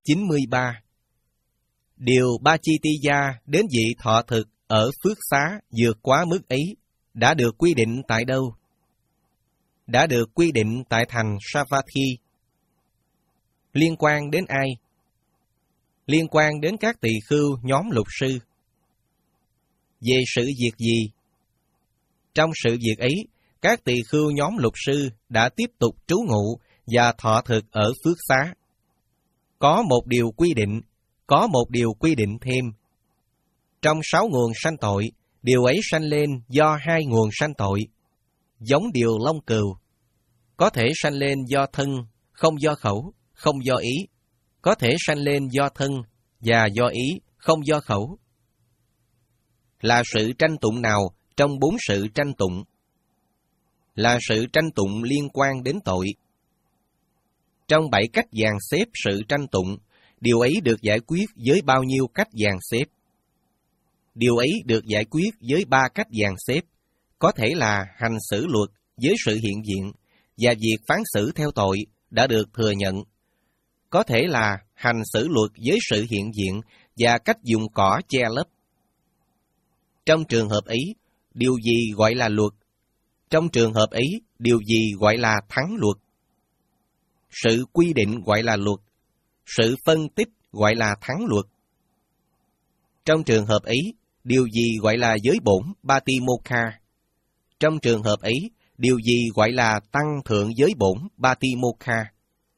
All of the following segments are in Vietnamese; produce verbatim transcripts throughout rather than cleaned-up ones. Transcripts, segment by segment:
chín mươi ba. Điều Bachitiya đến vị thọ thực ở phước xá vượt quá mức ấy đã được quy định tại đâu? Đã được quy định tại thành Savatthi. Liên quan đến ai? Liên quan đến các tỳ khưu nhóm lục sư. Về sự việc gì? Trong sự việc ấy, các tỳ khưu nhóm lục sư đã tiếp tục trú ngụ và thọ thực ở phước xá. Có một điều quy định, có một điều quy định thêm. Trong sáu nguồn sanh tội, điều ấy sanh lên do hai nguồn sanh tội, giống điều lông cừu. Có thể sanh lên do thân, không do khẩu, không do ý. Có thể sanh lên do thân và do ý, không do khẩu. Là sự tranh tụng nào trong bốn sự tranh tụng? Là sự tranh tụng liên quan đến tội. Trong bảy cách dàn xếp sự tranh tụng, điều ấy được giải quyết với bao nhiêu cách dàn xếp? Điều ấy được giải quyết với ba cách dàn xếp, có thể là hành xử luật với sự hiện diện, và việc phán xử theo tội đã được thừa nhận. Có thể là hành xử luật với sự hiện diện và cách dùng cỏ che lấp. Trong trường hợp ấy, điều gì gọi là luật? Trong trường hợp ấy, điều gì gọi là thắng luật? Sự quy định gọi là luật, sự phân tích gọi là thắng luật. Trong trường hợp ấy, điều gì gọi là giới bổn Patimokkha? Trong trường hợp ấy, điều gì gọi là tăng thượng giới bổn Patimokkha?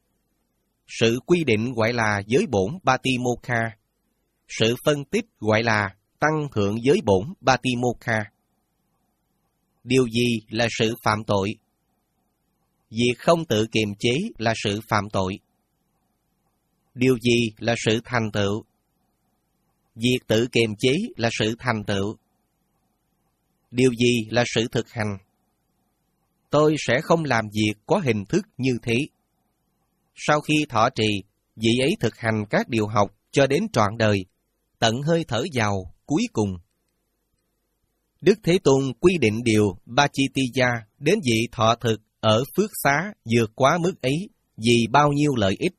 Sự quy định gọi là giới bổn Patimokkha. Sự phân tích gọi là tăng thượng giới bổn Patimokkha. Điều gì là sự phạm tội? Việc không tự kiềm chế là sự phạm tội. Điều gì là sự thành tựu? Việc tự kiềm chế là sự thành tựu. Điều gì là sự thực hành? Tôi sẽ không làm việc có hình thức như thế. Sau khi thọ trì, vị ấy thực hành các điều học cho đến trọn đời, tận hơi thở vào cuối cùng. Đức Thế Tôn quy định điều Bachitiya đến vị thọ thực ở phước xá vượt quá mức ấy vì bao nhiêu lợi ích.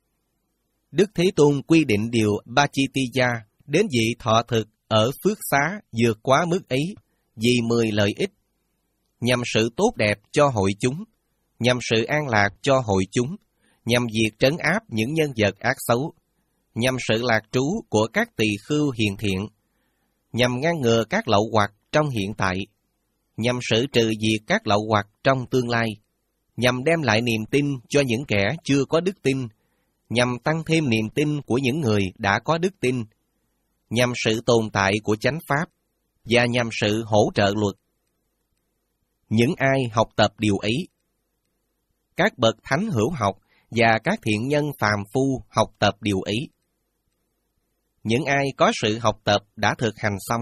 Đức Thế Tôn quy định điều Bachitiya đến vị thọ thực ở phước xá vượt quá mức ấy vì mười lợi ích, nhằm sự tốt đẹp cho hội chúng, nhằm sự an lạc cho hội chúng, nhằm việc trấn áp những nhân vật ác xấu, nhằm sự lạc trú của các tỳ khưu hiền thiện, nhằm ngăn ngừa các lậu hoặc trong hiện tại, nhằm xử trừ diệt các lậu hoặc trong tương lai, nhằm đem lại niềm tin cho những kẻ chưa có đức tin, nhằm tăng thêm niềm tin của những người đã có đức tin, nhằm sự tồn tại của chánh pháp, và nhằm sự hỗ trợ luật. Những ai học tập điều ấy, các bậc thánh hữu học và các thiện nhân phàm phu học tập điều ấy. Những ai có sự học tập đã thực hành xong.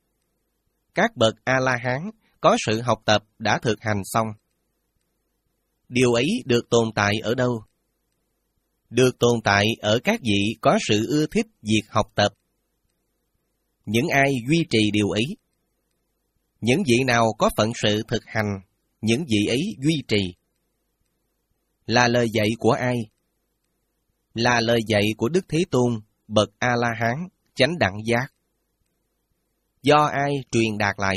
Các bậc A-la-hán có sự học tập đã thực hành xong. Điều ấy được tồn tại ở đâu? Được tồn tại ở các vị có sự ưa thích việc học tập. Những ai duy trì điều ấy? Những vị nào có phận sự thực hành, những vị ấy duy trì. Là lời dạy của ai? Là lời dạy của Đức Thế Tôn, bậc A-la-hán, chánh đẳng giác. Do ai truyền đạt lại?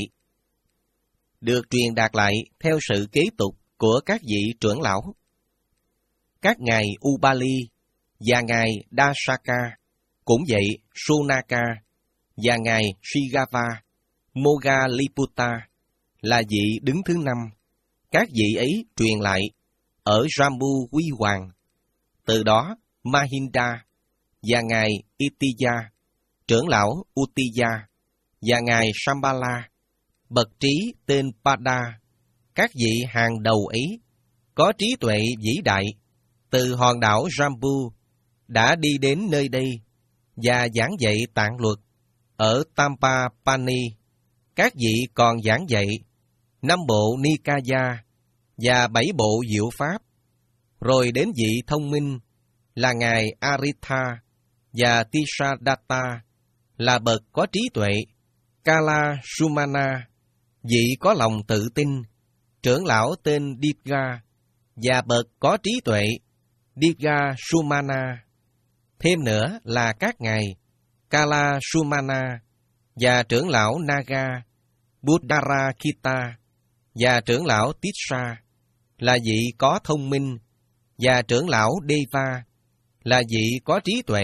Được truyền đạt lại theo sự kế tục của các vị trưởng lão. Các ngài Ubali và ngài Dasaka, cũng vậy Sunaka và ngài Shigava, Moggalliputta là vị đứng thứ năm. Các vị ấy truyền lại ở Jambu Huy Hoàng. Từ đó Mahinda và ngài Itiya, trưởng lão Uttiya và ngài Shambhala, bậc trí tên Pada, các vị hàng đầu ấy có trí tuệ vĩ đại, từ hòn đảo Jambu đã đi đến nơi đây và giảng dạy tạng luật. Ở Tampapani, các vị còn giảng dạy năm bộ Nikaya và bảy bộ diệu pháp. Rồi đến vị thông minh là ngài Aritha và Tisadatta là bậc có trí tuệ, Kala Sumana, vị có lòng tự tin, trưởng lão tên Divga và bậc có trí tuệ, Divga Sumana. Thêm nữa là các ngài Kala Sumana và trưởng lão Naga Buddharakita và trưởng lão Tissa là vị có thông minh, và trưởng lão Deva là vị có trí tuệ.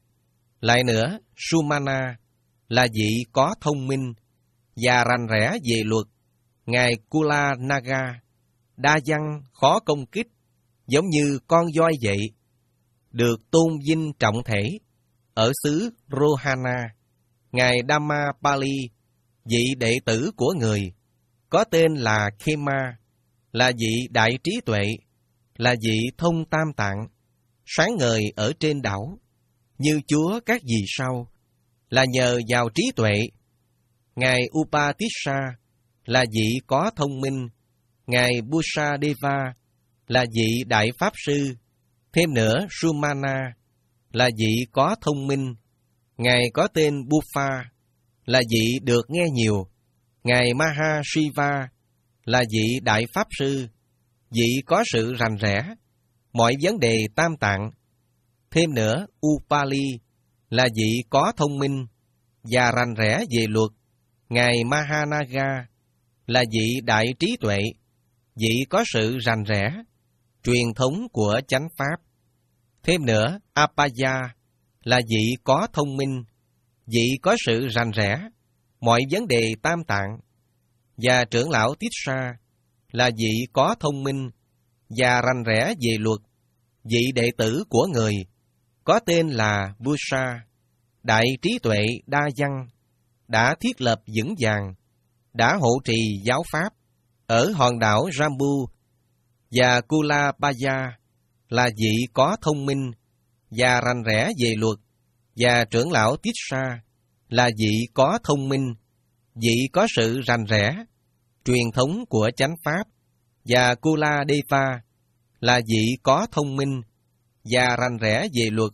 Lại nữa, Sumana là vị có thông minh và rành rẽ về luật. Ngài Kula Naga đa văn khó công kích, giống như con voi vậy, được tôn vinh trọng thể ở xứ Rohana. Ngài Dhammapali, vị đệ tử của người, có tên là Khema, là vị đại trí tuệ, là vị thông tam tạng, sáng ngời ở trên đảo, như Chúa các vì sao, là nhờ vào trí tuệ. Ngài Upatissa là vị có thông minh. Ngài Busadeva là vị đại pháp sư. Thêm nữa, Sumana là vị có thông minh. Ngài có tên Buffa là vị được nghe nhiều. Ngài Mahashiva là vị đại pháp sư, vị có sự rành rẽ mọi vấn đề tam tạng. Thêm nữa, Upali là vị có thông minh và rành rẽ về luật. Ngài Mahanaga là vị đại trí tuệ, vị có sự rành rẽ truyền thống của chánh pháp. Thêm nữa, Apaya là vị có thông minh, vị có sự rành rẽ mọi vấn đề tam tạng. Và trưởng lão Tissa là vị có thông minh và rành rẽ về luật, vị đệ tử của người, có tên là Busa, đại trí tuệ đa văn, đã thiết lập vững vàng, đã hộ trì giáo pháp ở hòn đảo Jambu. Và Kulabaya là vị có thông minh và rành rẽ về luật, và trưởng lão Tissa là vị có thông minh, vị có sự rành rẽ truyền thống của chánh pháp. Và Kuladeva là vị có thông minh và rành rẽ về luật,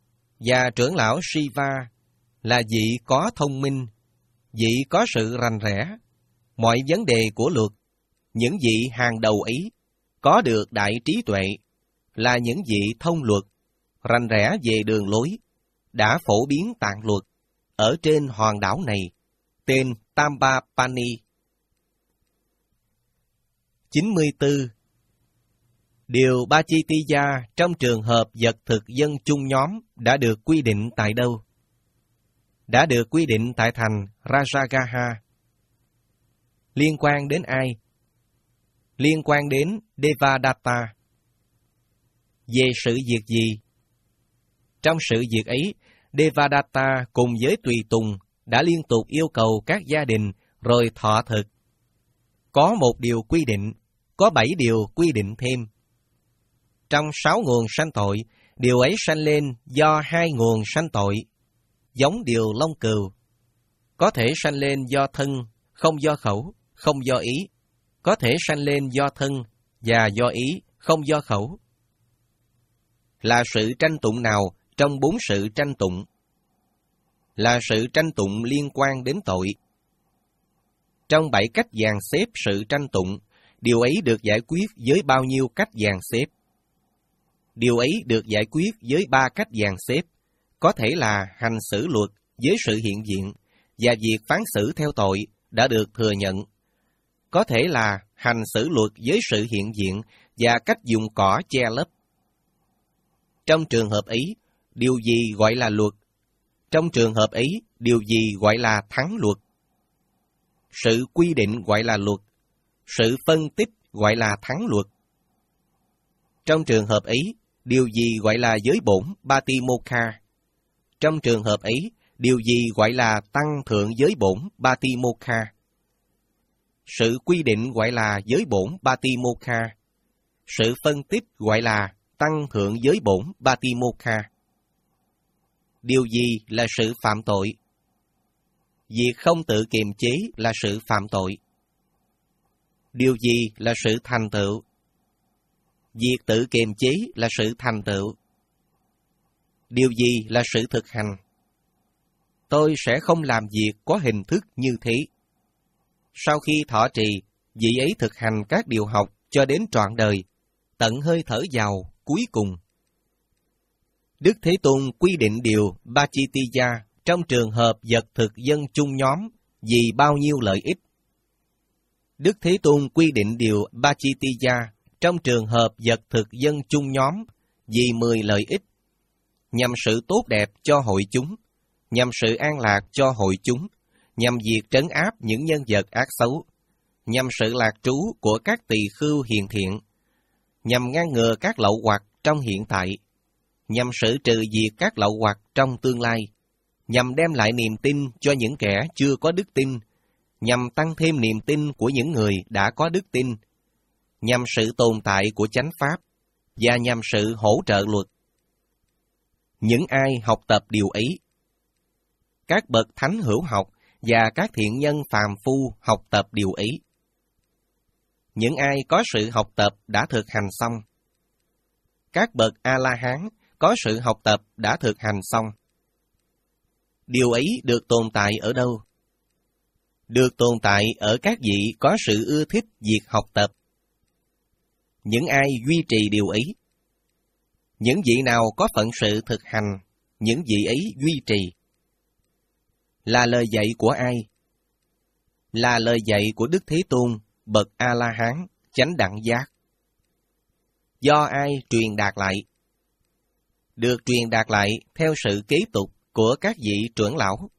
và trưởng lão Shiva là vị có thông minh, vị có sự rành rẽ mọi vấn đề của luật. Những vị hàng đầu ấy có được đại trí tuệ, là những vị thông luật, rành rẽ về đường lối, đã phổ biến tạng luật ở trên hòn đảo này, tên Tambapani. chín mươi tư. Điều Bachitiya trong trường hợp vật thực dân chung nhóm đã được quy định tại đâu? Đã được quy định tại thành Rajagaha. Liên quan đến ai? Liên quan đến Devadatta. Về sự việc gì? Trong sự việc ấy, Devadatta cùng với tùy tùng đã liên tục yêu cầu các gia đình rồi thọ thực. Có một điều quy định, có bảy điều quy định thêm. Trong sáu nguồn sanh tội, điều ấy sanh lên do hai nguồn sanh tội, giống điều lông cừu. Có thể sanh lên do thân, không do khẩu, không do ý. Có thể sanh lên do thân và do ý, không do khẩu. Là sự tranh tụng nào trong bốn sự tranh tụng? Là sự tranh tụng liên quan đến tội. Trong bảy cách dàn xếp sự tranh tụng, điều ấy được giải quyết với bao nhiêu cách dàn xếp? Điều ấy được giải quyết với ba cách dàn xếp, có thể là hành xử luật với sự hiện diện, và việc phán xử theo tội đã được thừa nhận. Có thể là hành xử luật với sự hiện diện và cách dùng cỏ che lấp. Trong trường hợp ấy, điều gì gọi là luật? Trong trường hợp ấy, điều gì gọi là thắng luật? Sự quy định gọi là luật, sự phân tích gọi là thắng luật. Trong trường hợp ấy, điều gì gọi là giới bổn Batimokha? Trong trường hợp ấy, điều gì gọi là tăng thượng giới bổn Batimokha? Sự quy định gọi là giới bổn Batimokha. Sự phân tích gọi là tăng thượng giới bổn Batimokha. Điều gì là sự phạm tội? Việc không tự kiềm chế là sự phạm tội. Điều gì là sự thành tựu? Việc tự kiềm chế là sự thành tựu. Điều gì là sự thực hành? Tôi sẽ không làm việc có hình thức như thế. Sau khi thọ trì, vị ấy thực hành các điều học cho đến trọn đời, tận hơi thở vào cuối cùng. Đức Thế Tôn quy định điều Pachitiya trong trường hợp vật thực dân chung nhóm vì bao nhiêu lợi ích. Đức Thế Tôn quy định điều Pachitiya trong trường hợp vật thực dân chung nhóm vì mười lợi ích, nhằm sự tốt đẹp cho hội chúng, nhằm sự an lạc cho hội chúng, nhằm việc trấn áp những nhân vật ác xấu, nhằm sự lạc trú của các tỳ khưu hiền thiện, nhằm ngăn ngừa các lậu hoặc trong hiện tại, nhằm xử trừ diệt các lậu hoặc trong tương lai, nhằm đem lại niềm tin cho những kẻ chưa có đức tin, nhằm tăng thêm niềm tin của những người đã có đức tin, nhằm sự tồn tại của chánh pháp, và nhằm sự hỗ trợ luật. Những ai học tập điều ấy, các bậc thánh hữu học và các thiện nhân phàm phu học tập điều ấy. Những ai có sự học tập đã thực hành xong. Các bậc A-la-hán có sự học tập đã thực hành xong. Điều ấy được tồn tại ở đâu? Được tồn tại ở các vị có sự ưa thích việc học tập. Những ai duy trì điều ấy? Những vị nào có phận sự thực hành, những vị ấy duy trì. Là lời dạy của ai? Là lời dạy của Đức Thế Tôn, bậc A-la-hán, chánh đẳng giác. Do ai truyền đạt lại? Được truyền đạt lại theo sự kế tục của các vị trưởng lão.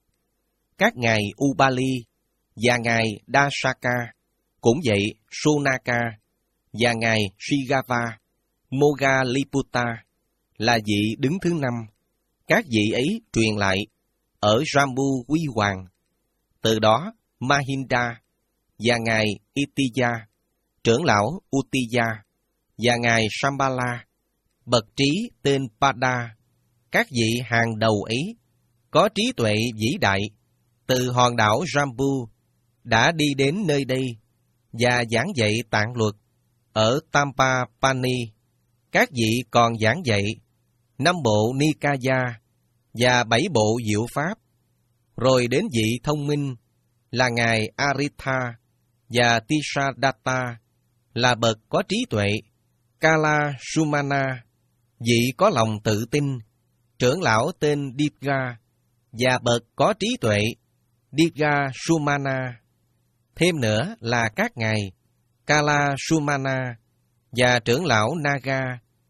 Các ngài Ubali và ngài Dasaka, cũng vậy Sonaka và ngài Shigava, Moggalliputta là vị đứng thứ năm. Các vị ấy truyền lại ở Jambu Huy Hoàng. Từ đó Mahinda và ngài Itiya, trưởng lão Uttiya và ngài Shambhala, bậc trí tên Pada, các vị hàng đầu ấy có trí tuệ vĩ đại từ hòn đảo Jambu đã đi đến nơi đây và giảng dạy tạng luật ở Tampapani. Các vị còn giảng dạy năm bộ Nikaya và bảy bộ diệu pháp, rồi đến vị thông minh là ngài Aritha và Tisadatta là bậc có trí tuệ, Kala Sumana, vị có lòng tự tin, trưởng lão tên Dipga và bậc có trí tuệ, Dipga Sumana. Thêm nữa là các ngài Kala Sumana và trưởng lão Naga,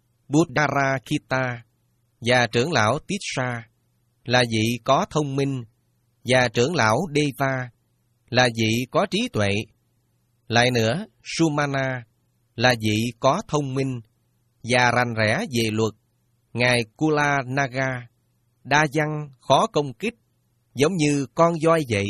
Buddharakita và trưởng lão Tisha là vị có thông minh, và trưởng lão Deva là vị có trí tuệ. Lại nữa, Sumana là vị có thông minh và rành rẽ về luật. Ngài Kula Naga, đa văn khó công kích, giống như con voi vậy,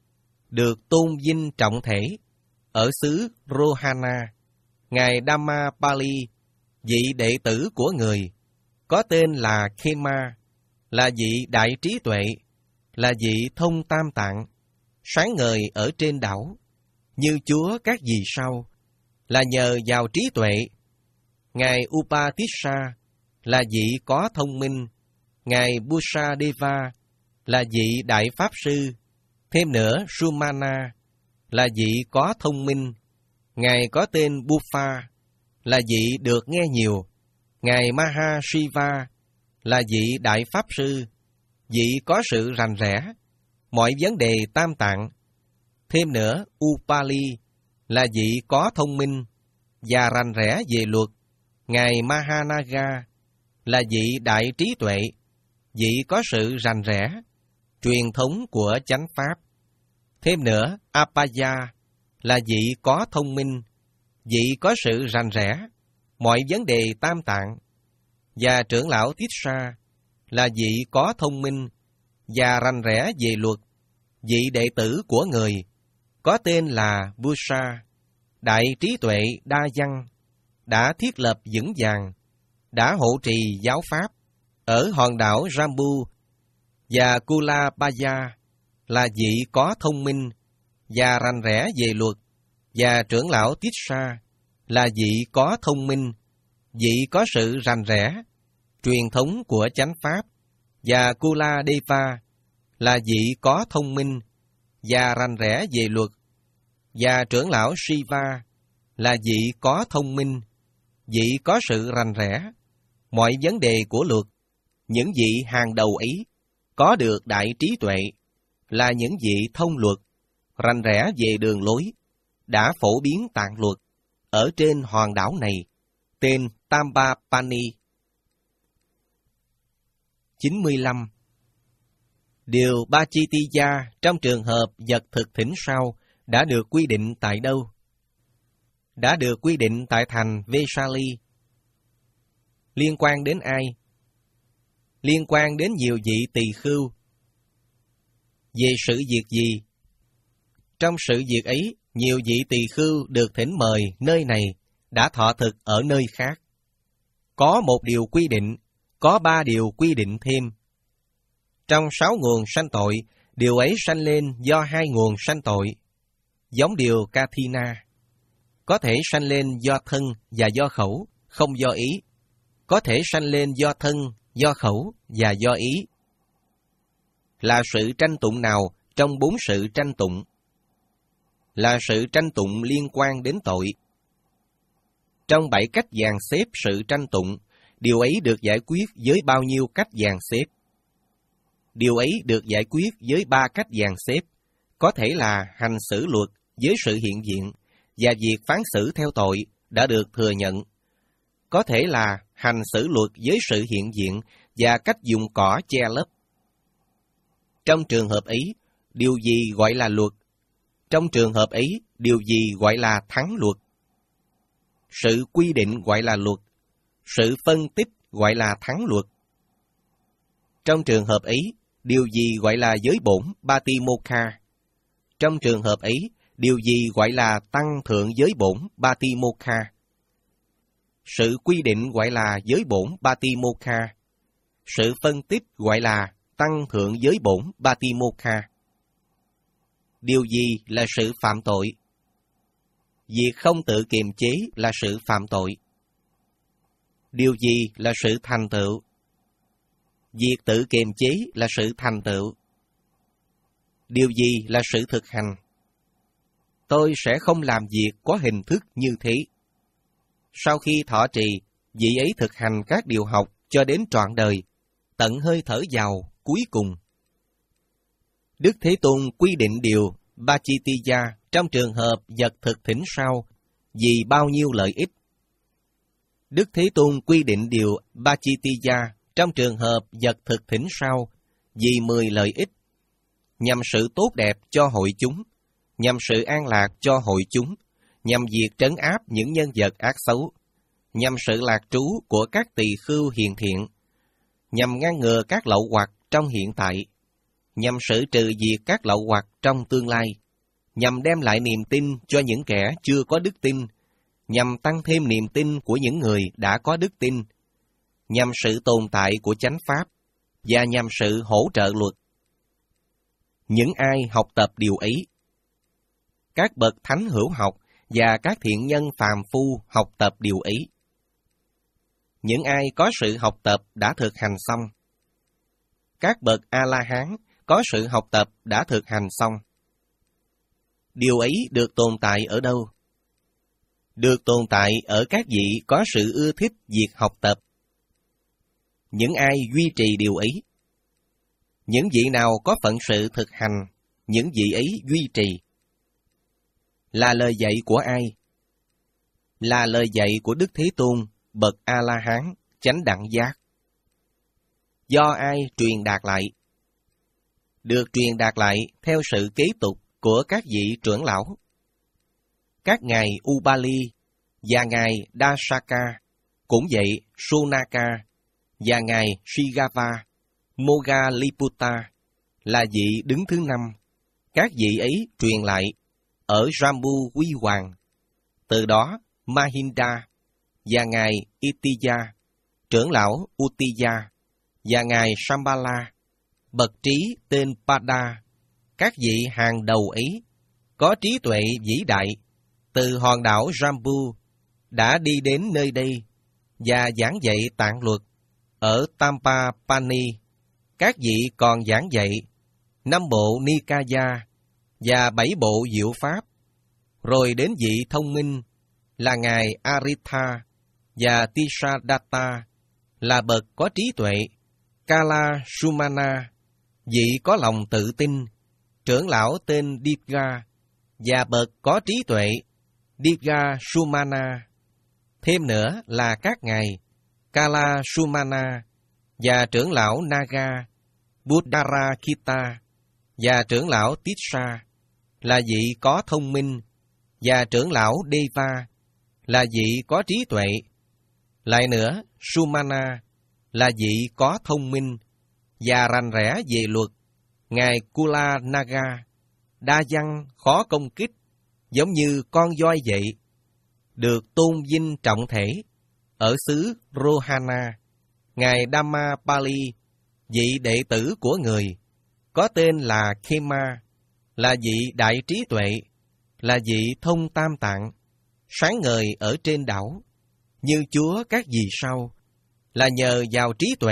được tôn vinh trọng thể ở xứ Rohana. Ngài Dhammapali, vị đệ tử của người, có tên là Khema, là vị đại trí tuệ, là vị thông tam tạng, sáng ngời ở trên đảo, như Chúa các vì sao, là nhờ vào trí tuệ. Ngài Upatissa là vị có thông minh, ngài Busadeva là vị đại pháp sư. Thêm nữa, Sumana là vị có thông minh, ngài có tên Buffa là vị được nghe nhiều. Ngài Mahashiva là vị đại pháp sư, vị có sự rành rẽ mọi vấn đề tam tạng. Thêm nữa, Upali là vị có thông minh và rành rẽ về luật. Ngài Mahanaga là vị đại trí tuệ, vị có sự rành rẽ truyền thống của chánh pháp. Thêm nữa, Apaya là vị có thông minh, vị có sự rành rẽ mọi vấn đề tam tạng. Và trưởng lão Tissa là vị có thông minh và rành rẽ về luật, vị đệ tử của người, có tên là Busa, đại trí tuệ đa văn, đã thiết lập vững vàng, đã hộ trì giáo pháp ở hòn đảo Jambu. Và Kulabaya là vị có thông minh và rành rẽ về luật, và trưởng lão Tissa là vị có thông minh, vị có sự rành rẽ truyền thống của chánh pháp. Và Kuladeva là vị có thông minh và rành rẽ về luật, và trưởng lão Shiva là vị có thông minh, vị có sự rành rẽ mọi vấn đề của luật. Những vị hàng đầu ấy có được đại trí tuệ, là những vị thông luật, rành rẽ về đường lối, đã phổ biến tạng luật ở trên hòn đảo này, tên Tambapani. chín mươi lăm. Điều Bachitiya trong trường hợp vật thực thỉnh sau đã được quy định tại đâu? Đã được quy định tại thành Vesali. Liên quan đến ai? Liên quan đến nhiều vị tỳ khưu. Về sự việc gì? Trong sự việc ấy, nhiều vị tỳ khưu được thỉnh mời nơi này đã thọ thực ở nơi khác. Có một điều quy định, có ba điều quy định thêm. Trong sáu nguồn sanh tội, điều ấy sanh lên do hai nguồn sanh tội, giống điều Kathina. Có thể sanh lên do thân và do khẩu, không do ý. Có thể sanh lên do thân, do khẩu và do ý. Là sự tranh tụng nào trong bốn sự tranh tụng? Là sự tranh tụng liên quan đến tội. Trong bảy cách dàn xếp sự tranh tụng, điều ấy được giải quyết với bao nhiêu cách dàn xếp? Điều ấy được giải quyết với ba cách dàn xếp, có thể là hành xử luật với sự hiện diện, và việc phán xử theo tội đã được thừa nhận. Có thể là hành xử luật với sự hiện diện và cách dùng cỏ che lấp. Trong trường hợp ấy, điều gì gọi là luật? Trong trường hợp ấy, điều gì gọi là thắng luật? Sự quy định gọi là luật, sự phân tích gọi là thắng luật. Trong trường hợp ấy, điều gì gọi là giới bổn Patimokkha? Trong trường hợp ấy, điều gì gọi là tăng thượng giới bổn Patimokkha? Sự quy định gọi là giới bổn Patimokkha. Sự phân tích gọi là tăng thượng giới bổn Patimokkha. Điều gì là sự phạm tội? Việc không tự kiềm chế là sự phạm tội. Điều gì là sự thành tựu? Việc tự kiềm chế là sự thành tựu. Điều gì là sự thực hành? Tôi sẽ không làm việc có hình thức như thế. Sau khi thọ trì, vị ấy thực hành các điều học cho đến trọn đời, tận hơi thở vào cuối cùng. Đức Thế Tôn quy định điều Bachitiya trong trường hợp vật thực thỉnh sau vì bao nhiêu lợi ích. Đức Thế Tôn quy định điều Bachitiya trong trường hợp vật thực thỉnh sau vì mười lợi ích, nhằm sự tốt đẹp cho hội chúng, nhằm sự an lạc cho hội chúng, nhằm việc trấn áp những nhân vật ác xấu, nhằm sự lạc trú của các tỳ khưu hiền thiện, nhằm ngăn ngừa các lậu hoặc trong hiện tại, nhằm xử trừ diệt các lậu hoặc trong tương lai, nhằm đem lại niềm tin cho những kẻ chưa có đức tin, nhằm tăng thêm niềm tin của những người đã có đức tin, nhằm sự tồn tại của chánh pháp, và nhằm sự hỗ trợ luật. Những ai học tập điều ấy, các bậc thánh hữu học và các thiện nhân phàm phu học tập điều ấy. Những ai có sự học tập đã thực hành xong. Các bậc A-la-hán có sự học tập đã thực hành xong. Điều ấy được tồn tại ở đâu? Được tồn tại ở các vị có sự ưa thích việc học tập. Những ai duy trì điều ấy? Những vị nào có phận sự thực hành, những vị ấy duy trì. Là lời dạy của ai? Là lời dạy của Đức Thế Tôn, bậc A-la-hán, chánh đẳng giác. Do ai truyền đạt lại? Được truyền đạt lại theo sự kế tục của các vị trưởng lão. Các ngài Ubali và ngài Dasaka, cũng vậy Sunaka và ngài Shigava, Moggalliputta là vị đứng thứ năm. Các vị ấy truyền lại ở Jambu Huy Hoàng. Từ đó Mahinda và ngài Itiya, trưởng lão Uttiya, và ngài Shambhala, bậc trí tên Pada, các vị hàng đầu ấy có trí tuệ vĩ đại, từ hòn đảo Jambu đã đi đến nơi đây và giảng dạy tạng luật ở Tambapani. Các vị còn giảng dạy năm bộ Nikaya và bảy bộ diệu pháp, rồi đến vị thông minh là ngài Aritha và Tisadatta là bậc có trí tuệ, Kala Sumana, vị có lòng tự tin, trưởng lão tên Diga, và bậc có trí tuệ, Diga Sumana. Thêm nữa là các ngài Kala Sumana và trưởng lão Naga, Buddharakita và trưởng lão Tissa là vị có thông minh, và trưởng lão Deva là vị có trí tuệ. Lại nữa, Sumana là vị có thông minh và rành rẽ về luật. Ngài Kula Naga, đa văn, khó công kích, giống như con voi vậy, được tôn vinh trọng thể ở xứ Rohana. Ngài Dhammapali, vị đệ tử của người, có tên là Khema, là vị đại trí tuệ, là vị thông tam tạng, sáng ngời ở trên đảo, như Chúa các vì sao, là nhờ vào trí tuệ.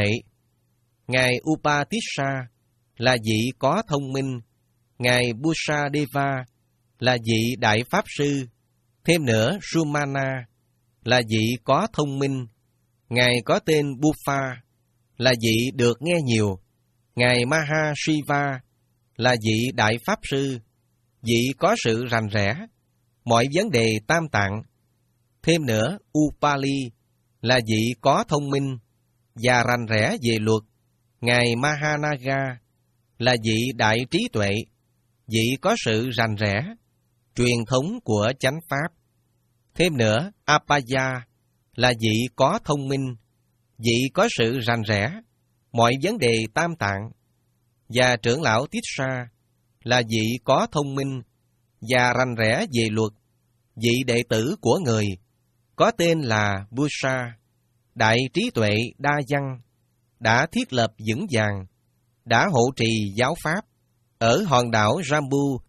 Ngài Upatissa là vị có thông minh, Ngài Busadeva là vị đại pháp sư. Thêm nữa, Sumana là vị có thông minh, Ngài có tên Bufa là vị được nghe nhiều. Ngài Mahashiva là vị đại pháp sư, vị có sự rành rẽ mọi vấn đề tam tạng. Thêm nữa, Upali là vị có thông minh và rành rẽ về luật. Ngài Mahanaga là vị đại trí tuệ, vị có sự rành rẽ truyền thống của chánh pháp. Thêm nữa, Apaya là vị có thông minh, vị có sự rành rẽ mọi vấn đề tam tạng. Và trưởng lão Tissa là vị có thông minh và rành rẽ về luật, vị đệ tử của người, có tên là Busa, đại trí tuệ đa văn, đã thiết lập vững vàng, đã hộ trì giáo pháp ở hòn đảo Jambu.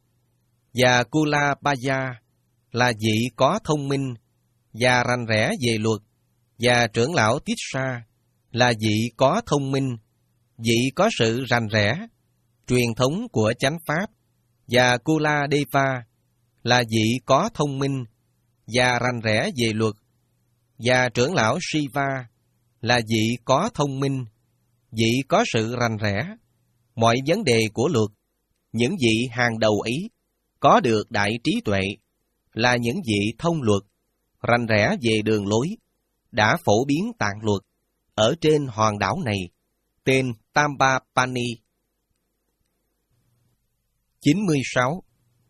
Và Kulabaya là vị có thông minh và rành rẽ về luật, và trưởng lão Tissa là vị có thông minh, vị có sự rành rẽ truyền thống của chánh pháp. Và Kuladeva là vị có thông minh và rành rẽ về luật, và trưởng lão Shiva là vị có thông minh, vị có sự rành rẽ mọi vấn đề của luật. Những vị hàng đầu ấy có được đại trí tuệ, là những vị thông luật, rành rẽ về đường lối, đã phổ biến tạng luật ở trên hòn đảo này, tên Tambapani. chín mươi sáu.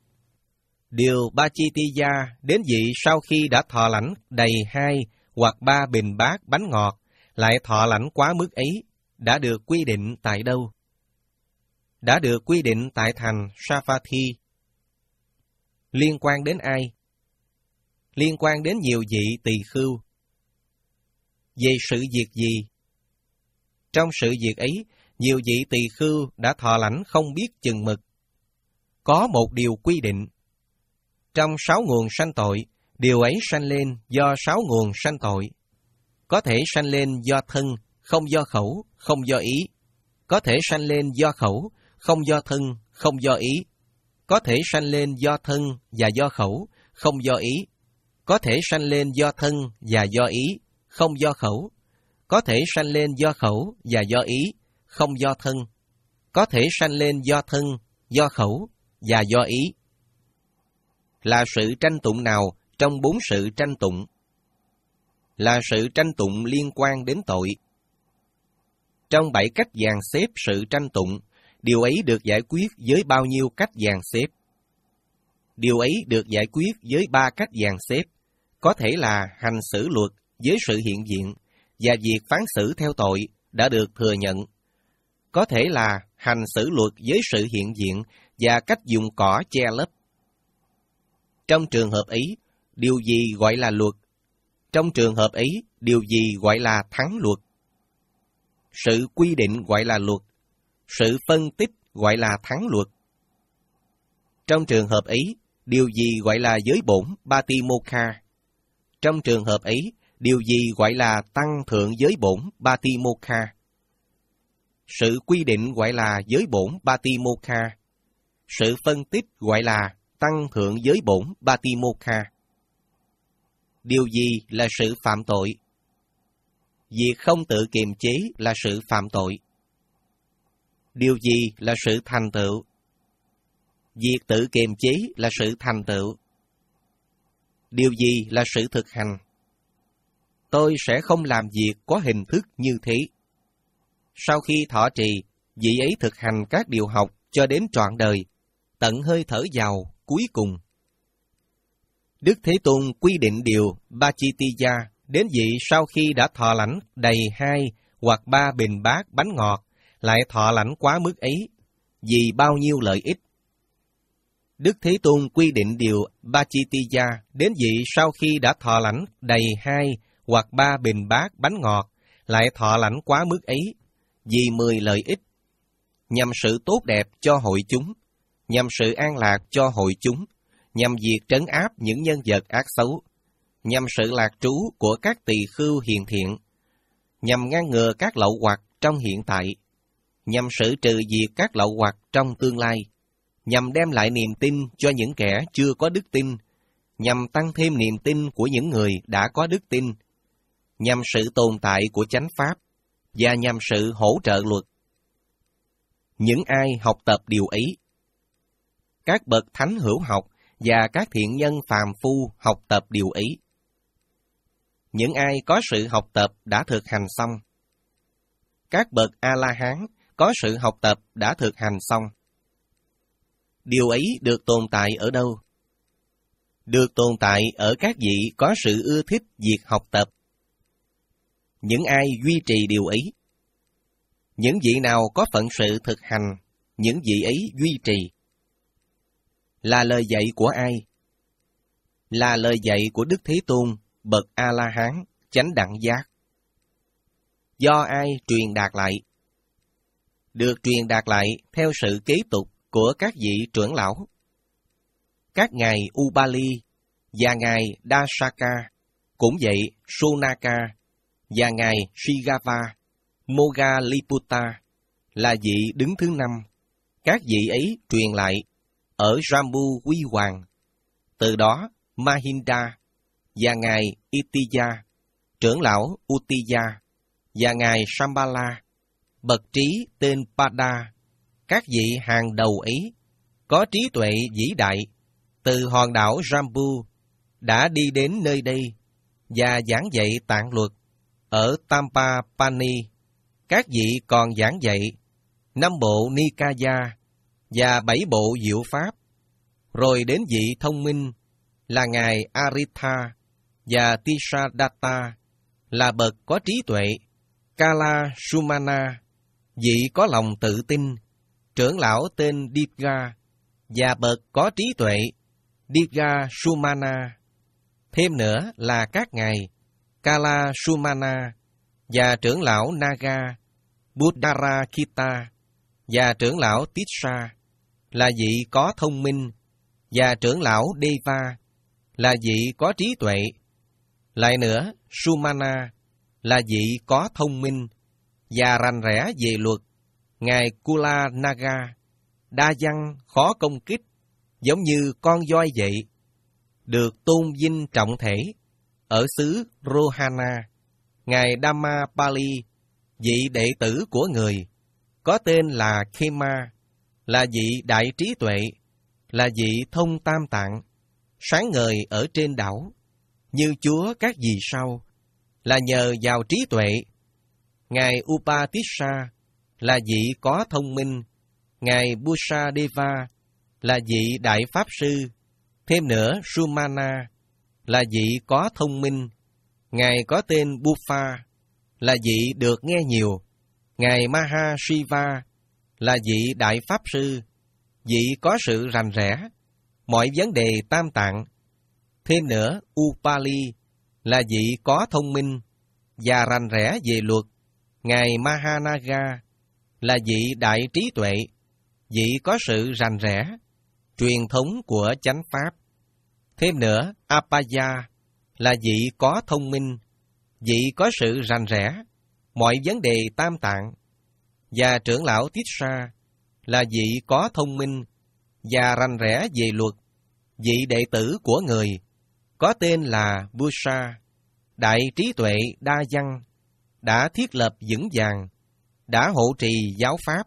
Điều Bachitiya đến vị sau khi đã thọ lãnh đầy hai hoặc ba bình bát bánh ngọt, lại thọ lãnh quá mức ấy, đã được quy định tại đâu? Đã được quy định tại thành Savatthi. Liên quan đến ai? Liên quan đến nhiều vị tỳ khưu. Về sự việc gì? Trong sự việc ấy, nhiều vị tỳ khưu đã thọ lãnh không biết chừng mực. Có một điều quy định. Trong sáu nguồn sanh tội, điều ấy sanh lên do sáu nguồn sanh tội. Có thể sanh lên do thân, không do khẩu, không do ý. Có thể sanh lên do khẩu, không do thân, không do ý. Có thể sanh lên do thân và do khẩu, không do ý. Có thể sanh lên do thân và do ý, không do khẩu. Có thể sanh lên do khẩu và do ý, không do thân. Có thể sanh lên do thân, do khẩu và do ý. Là sự tranh tụng nào trong bốn sự tranh tụng? Là sự tranh tụng liên quan đến tội. Trong bảy cách dàn xếp sự tranh tụng, điều ấy được giải quyết với bao nhiêu cách dàn xếp? Điều ấy được giải quyết với ba cách dàn xếp, có thể là hành xử luật với sự hiện diện, và việc phán xử theo tội đã được thừa nhận. Có thể là hành xử luật với sự hiện diện và cách dùng cỏ che lấp. Trong trường hợp ấy, điều gì gọi là luật? Trong trường hợp ấy, điều gì gọi là thắng luật? Sự quy định gọi là luật, sự phân tích gọi là thắng luật. Trong trường hợp ấy, điều gì gọi là giới bổn Batimokha? Trong trường hợp ấy, điều gì gọi là tăng thượng giới bổn Batimokha? Sự quy định gọi là giới bổn Batimokha. Sự phân tích gọi là tăng thượng giới bổn Batimokha. Điều gì là sự phạm tội? Việc không tự kiềm chế là sự phạm tội. Điều gì là sự thành tựu? Việc tự kiềm chế là sự thành tựu. Điều gì là sự thực hành? Tôi sẽ không làm việc có hình thức như thế. Sau khi thọ trì, vị ấy thực hành các điều học cho đến trọn đời, tận hơi thở vào cuối cùng. Đức Thế Tôn quy định điều Bachitiya đến vị sau khi đã thọ lãnh đầy hai hoặc ba bình bát bánh ngọt, lại thọ lãnh quá mức ấy, vì bao nhiêu lợi ích. Đức Thế Tôn quy định điều Bachitiya đến vị sau khi đã thọ lãnh đầy hai hoặc ba bình bát bánh ngọt, lại thọ lãnh quá mức ấy, vì mười lợi ích, nhằm sự tốt đẹp cho hội chúng, nhằm sự an lạc cho hội chúng, nhằm việc trấn áp những nhân vật ác xấu, nhằm sự lạc trú của các tỳ khưu hiền thiện, nhằm ngăn ngừa các lậu hoặc trong hiện tại, nhằm xử trừ diệt các lậu hoặc trong tương lai, nhằm đem lại niềm tin cho những kẻ chưa có đức tin, nhằm tăng thêm niềm tin của những người đã có đức tin, nhằm sự tồn tại của chánh pháp, và nhằm sự hỗ trợ luật. Những ai học tập điều ấy, các bậc thánh hữu học và các thiện nhân phàm phu học tập điều ấy. Những ai có sự học tập đã thực hành xong. Các bậc A-la-hán có sự học tập đã thực hành xong. Điều ấy được tồn tại ở đâu? Được tồn tại ở các vị có sự ưa thích việc học tập. Những ai duy trì điều ấy? Những vị nào có phận sự thực hành, những vị ấy duy trì. Là lời dạy của ai? Là lời dạy của Đức Thế Tôn, bậc A-la-hán, chánh đẳng giác. Do ai truyền đạt lại? Được truyền đạt lại theo sự kế tục của các vị trưởng lão. Các ngài Ubali và ngài Dasaka, cũng vậy Sonaka và ngài Shigava, Moggalliputta là vị đứng thứ năm. Các vị ấy truyền lại ở Jambu Huy Hoàng. Từ đó Mahinda và ngài Itiya, trưởng lão Uttiya và ngài Shambhala, bậc trí tên Pada, các vị hàng đầu ấy có trí tuệ vĩ đại, từ hòn đảo Jambu đã đi đến nơi đây và giảng dạy tạng luật. Ở Tampapani, các vị còn giảng dạy năm bộ Nikaya và bảy bộ diệu pháp. Rồi đến vị thông minh là ngài Aritha và Tisadatta, là bậc có trí tuệ, Kala Sumana, vị có lòng tự tin, trưởng lão tên Dipga, và bậc có trí tuệ, Dipga Sumana. Thêm nữa là các ngài Kala Sumana và trưởng lão Naga, Buddharakita và trưởng lão Tissa, là vị có thông minh, và trưởng lão Deva, là vị có trí tuệ. Lại nữa, Sumana là vị có thông minh và rành rẽ về luật, ngài Kula Naga, đa văn khó công kích, giống như con voi vậy, được tôn vinh trọng thể. Ở xứ Rohana, ngài Dhammapali, vị đệ tử của người, có tên là Khema, là vị đại trí tuệ, là vị thông tam tạng, sáng ngời ở trên đảo, như Chúa các vì sao, là nhờ vào trí tuệ. Ngài Upatissa là vị có thông minh, ngài Busadeva là vị đại pháp sư. Thêm nữa, Sumana là vị có thông minh, ngài có tên Buffa là vị được nghe nhiều. Ngài Mahashiva là vị đại pháp sư, vị có sự rành rẽ mọi vấn đề tam tạng. Thêm nữa, Upali là vị có thông minh và rành rẽ về luật. Ngài Mahanaga là vị đại trí tuệ, vị có sự rành rẽ truyền thống của chánh pháp. Thêm nữa, Apaya là vị có thông minh, vị có sự rành rẽ mọi vấn đề tam tạng. Và trưởng lão Tissa là vị có thông minh và rành rẽ về luật, vị đệ tử của người, có tên là Busa, đại trí tuệ đa văn, đã thiết lập vững vàng, đã hộ trì giáo pháp,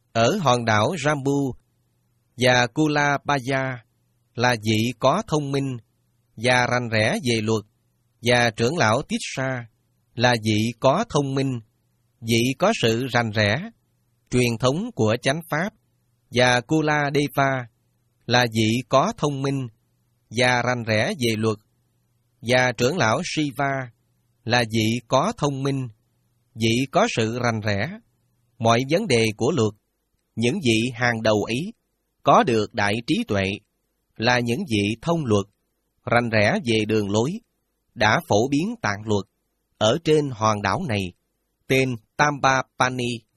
ở hòn đảo Jambu và Kulabaya là vị có thông minh và rành rẽ về luật, và trưởng lão Tissa là vị có thông minh, vị có sự rành rẽ, truyền thống của chánh pháp, và Kuladeva là vị có thông minh và rành rẽ về luật, và trưởng lão Shiva là vị có thông minh, vị có sự rành rẽ, mọi vấn đề của luật. Những vị hàng đầu ấy có được đại trí tuệ, là những vị thông luật, rành rẽ về đường lối, đã phổ biến tạng luật ở trên hòn đảo này, tên Tambapani.